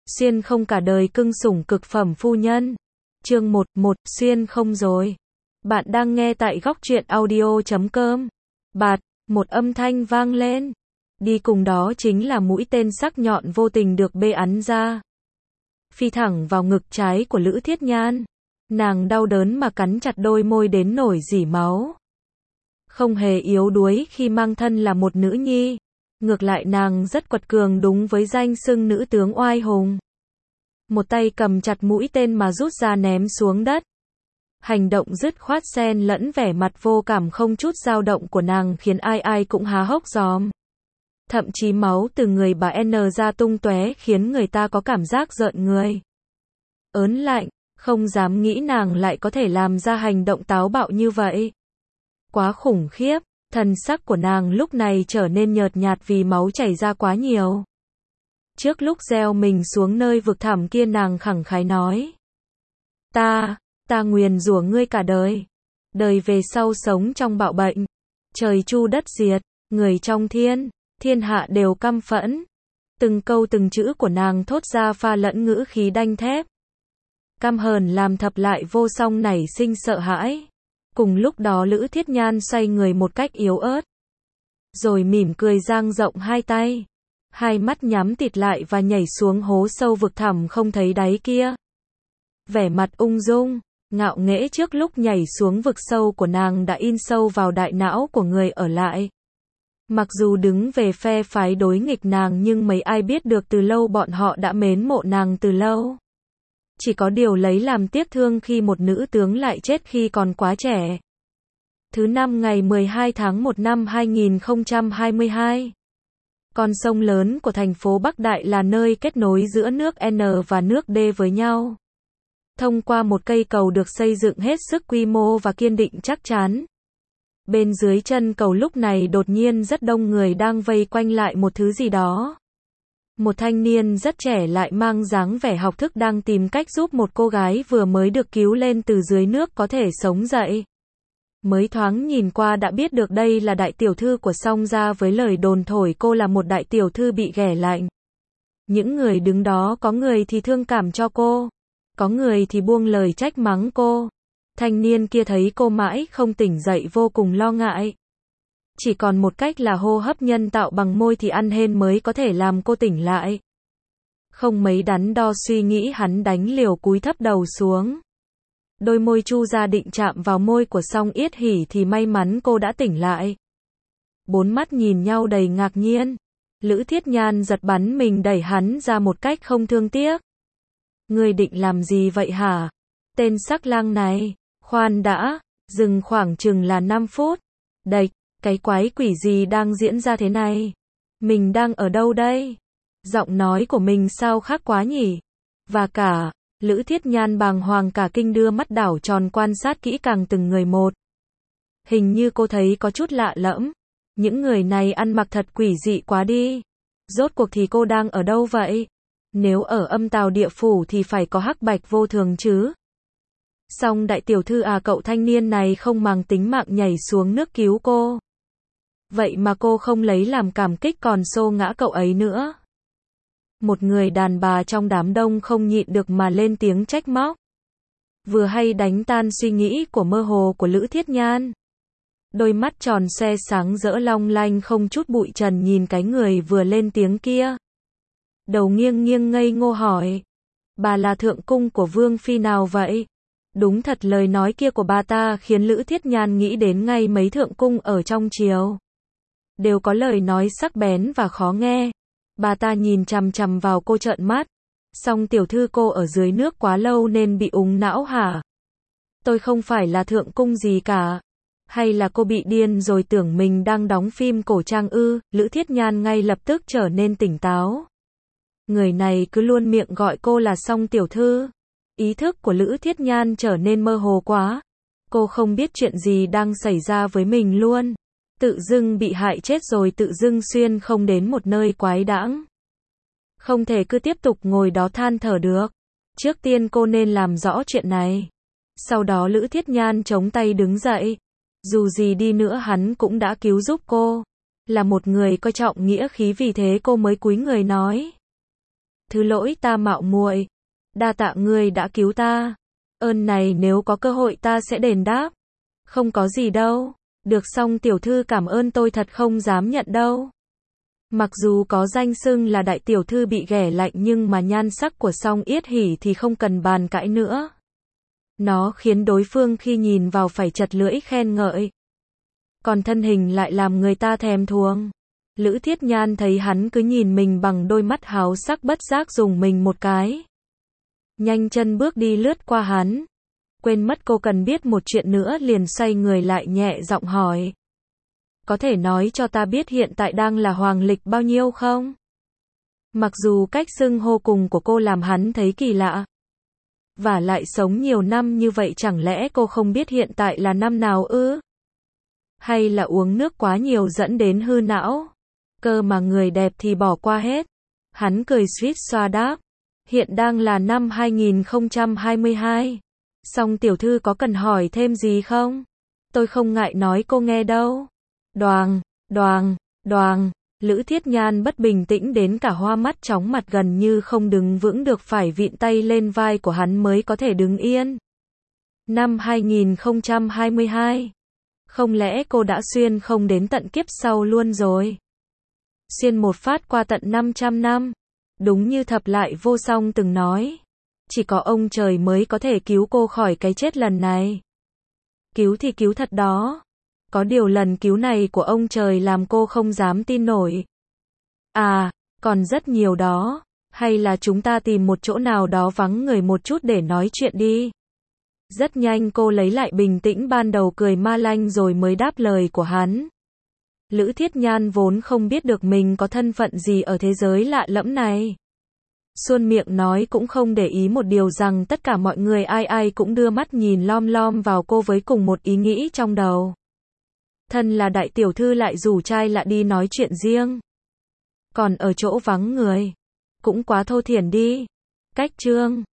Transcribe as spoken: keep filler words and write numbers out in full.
Xuyên không cả đời cưng sủng cực phẩm phu nhân. Chương một, một, xuyên không rồi. Bạn đang nghe tại góc truyện audio chấm com. Bạt, một âm thanh vang lên. Đi cùng đó chính là mũi tên sắc nhọn vô tình được bê ắn ra. Phi thẳng vào ngực trái của Lữ Thiết Nhan. Nàng đau đớn mà cắn chặt đôi môi đến nổi rỉ máu. Không hề yếu đuối khi mang thân là một nữ nhi. Ngược lại nàng rất quật cường đúng với danh xưng nữ tướng oai hùng. Một tay cầm chặt mũi tên mà rút ra ném xuống đất. Hành động dứt khoát xen lẫn vẻ mặt vô cảm không chút dao động của nàng khiến ai ai cũng há hốc giòm. Thậm chí máu từ người bà N ra tung tóe khiến người ta có cảm giác rợn người. Ớn lạnh, không dám nghĩ nàng lại có thể làm ra hành động táo bạo như vậy. Quá khủng khiếp, thần sắc của nàng lúc này trở nên nhợt nhạt vì máu chảy ra quá nhiều. Trước lúc gieo mình xuống nơi vực thẳm kia nàng khẳng khái nói. Ta, ta nguyền rủa ngươi cả đời. Đời về sau sống trong bạo bệnh. Trời chu đất diệt, người trong thiên, thiên hạ đều căm phẫn. Từng câu từng chữ của nàng thốt ra pha lẫn ngữ khí đanh thép. Căm hờn làm thập lại vô song nảy sinh sợ hãi. Cùng lúc đó Lữ Thiết Nhan xoay người một cách yếu ớt. Rồi mỉm cười dang rộng hai tay. Hai mắt nhắm tịt lại và nhảy xuống hố sâu vực thẳm không thấy đáy kia. Vẻ mặt ung dung, ngạo nghễ trước lúc nhảy xuống vực sâu của nàng đã in sâu vào đại não của người ở lại. Mặc dù đứng về phe phái đối nghịch nàng nhưng mấy ai biết được từ lâu bọn họ đã mến mộ nàng từ lâu. Chỉ có điều lấy làm tiếc thương khi một nữ tướng lại chết khi còn quá trẻ. Thứ năm ngày mười hai tháng một năm hai nghìn không trăm hai mươi hai. Con sông lớn của thành phố Bắc Đại là nơi kết nối giữa nước N và nước D với nhau. Thông qua một cây cầu được xây dựng hết sức quy mô và kiên định chắc chắn. Bên dưới chân cầu lúc này đột nhiên rất đông người đang vây quanh lại một thứ gì đó. Một thanh niên rất trẻ lại mang dáng vẻ học thức đang tìm cách giúp một cô gái vừa mới được cứu lên từ dưới nước có thể sống dậy. Mới thoáng nhìn qua đã biết được đây là đại tiểu thư của Song gia với lời đồn thổi cô là một đại tiểu thư bị ghẻ lạnh. Những người đứng đó có người thì thương cảm cho cô, có người thì buông lời trách mắng cô. Thanh niên kia thấy cô mãi không tỉnh dậy vô cùng lo ngại. Chỉ còn một cách là hô hấp nhân tạo bằng môi thì ăn hên mới có thể làm cô tỉnh lại. Không mấy đắn đo suy nghĩ hắn đánh liều cúi thấp đầu xuống. Đôi môi chu ra định chạm vào môi của Song Yết Hỉ thì may mắn cô đã tỉnh lại. Bốn mắt nhìn nhau đầy ngạc nhiên. Lữ Thiết Nhan giật bắn mình đẩy hắn ra một cách không thương tiếc. Ngươi định làm gì vậy hả? Tên sắc lang này, khoan đã, dừng khoảng chừng là năm phút. Đạch, cái quái quỷ gì đang diễn ra thế này? Mình đang ở đâu đây? Giọng nói của mình sao khác quá nhỉ? Và cả, Lữ Thiết Nhan bàng hoàng cả kinh đưa mắt đảo tròn quan sát kỹ càng từng người một. Hình như cô thấy có chút lạ lẫm. Những người này ăn mặc thật quỷ dị quá đi. Rốt cuộc thì cô đang ở đâu vậy? Nếu ở âm tào địa phủ thì phải có hắc bạch vô thường chứ. Song đại tiểu thư à, cậu thanh niên này không màng tính mạng nhảy xuống nước cứu cô. Vậy mà cô không lấy làm cảm kích còn xô ngã cậu ấy nữa. Một người đàn bà trong đám đông không nhịn được mà lên tiếng trách móc. Vừa hay đánh tan suy nghĩ của mơ hồ của Lữ Thiết Nhan. Đôi mắt tròn xoe sáng rỡ long lanh không chút bụi trần nhìn cái người vừa lên tiếng kia. Đầu nghiêng nghiêng ngây ngô hỏi. Bà là thượng cung của Vương Phi nào vậy? Đúng thật lời nói kia của bà ta khiến Lữ Thiết Nhan nghĩ đến ngay mấy thượng cung ở trong triều. Đều có lời nói sắc bén và khó nghe. Bà ta nhìn chằm chằm vào cô trợn mắt. Song tiểu thư cô ở dưới nước quá lâu nên bị úng não hả? Tôi không phải là thượng cung gì cả. Hay là cô bị điên rồi tưởng mình đang đóng phim cổ trang ư? Lữ Thiết Nhan ngay lập tức trở nên tỉnh táo. Người này cứ luôn miệng gọi cô là Song tiểu thư. Ý thức của Lữ Thiết Nhan trở nên mơ hồ quá. Cô không biết chuyện gì đang xảy ra với mình luôn. Tự dưng bị hại chết rồi tự dưng xuyên không đến một nơi quái đãng. Không thể cứ tiếp tục ngồi đó than thở được. Trước tiên cô nên làm rõ chuyện này. Sau đó Lữ Thiết Nhan chống tay đứng dậy. Dù gì đi nữa hắn cũng đã cứu giúp cô. Là một người coi trọng nghĩa khí vì thế cô mới cúi người nói. Thứ lỗi ta mạo muội. Đa tạ ngươi đã cứu ta. Ơn này nếu có cơ hội ta sẽ đền đáp. Không có gì đâu. Được xong tiểu thư cảm ơn tôi thật không dám nhận đâu. Mặc dù có danh xưng là đại tiểu thư bị ghẻ lạnh nhưng mà nhan sắc của Song Yết Hỉ thì không cần bàn cãi nữa. Nó khiến đối phương khi nhìn vào phải chật lưỡi khen ngợi. Còn thân hình lại làm người ta thèm thuồng. Lữ Thiết Nhan thấy hắn cứ nhìn mình bằng đôi mắt háo sắc bất giác dùng mình một cái. Nhanh chân bước đi lướt qua hắn. Quên mất cô cần biết một chuyện nữa liền xoay người lại nhẹ giọng hỏi. Có thể nói cho ta biết hiện tại đang là hoàng lịch bao nhiêu không? Mặc dù cách xưng hô cùng của cô làm hắn thấy kỳ lạ. Và lại sống nhiều năm như vậy chẳng lẽ cô không biết hiện tại là năm nào ư? Hay là uống nước quá nhiều dẫn đến hư não? Cơ mà người đẹp thì bỏ qua hết. Hắn cười suýt xoa đáp. Hiện đang là năm hai nghìn không trăm hai mươi hai. Song tiểu thư có cần hỏi thêm gì không? Tôi không ngại nói cô nghe đâu. Đoàng, đoàng, đoàng. Lữ Thiết Nhan bất bình tĩnh đến cả hoa mắt chóng mặt gần như không đứng vững được phải vịn tay lên vai của hắn mới có thể đứng yên. Năm hai nghìn không trăm hai mươi hai. Không lẽ cô đã xuyên không đến tận kiếp sau luôn rồi? Xuyên một phát qua tận năm trăm năm. Đúng như Thập Lại Vô Song từng nói. Chỉ có ông trời mới có thể cứu cô khỏi cái chết lần này. Cứu thì cứu thật đó. Có điều lần cứu này của ông trời làm cô không dám tin nổi. À, còn rất nhiều đó. Hay là chúng ta tìm một chỗ nào đó vắng người một chút để nói chuyện đi. Rất nhanh cô lấy lại bình tĩnh ban đầu cười ma lanh rồi mới đáp lời của hắn. Lữ Thiết Nhan vốn không biết được mình có thân phận gì ở thế giới lạ lẫm này. Xuân miệng nói cũng không để ý một điều rằng tất cả mọi người ai ai cũng đưa mắt nhìn lom lom vào cô với cùng một ý nghĩ trong đầu. Thân là đại tiểu thư lại rủ trai lạ đi nói chuyện riêng. Còn ở chỗ vắng người. Cũng quá thô thiển đi. Cách chương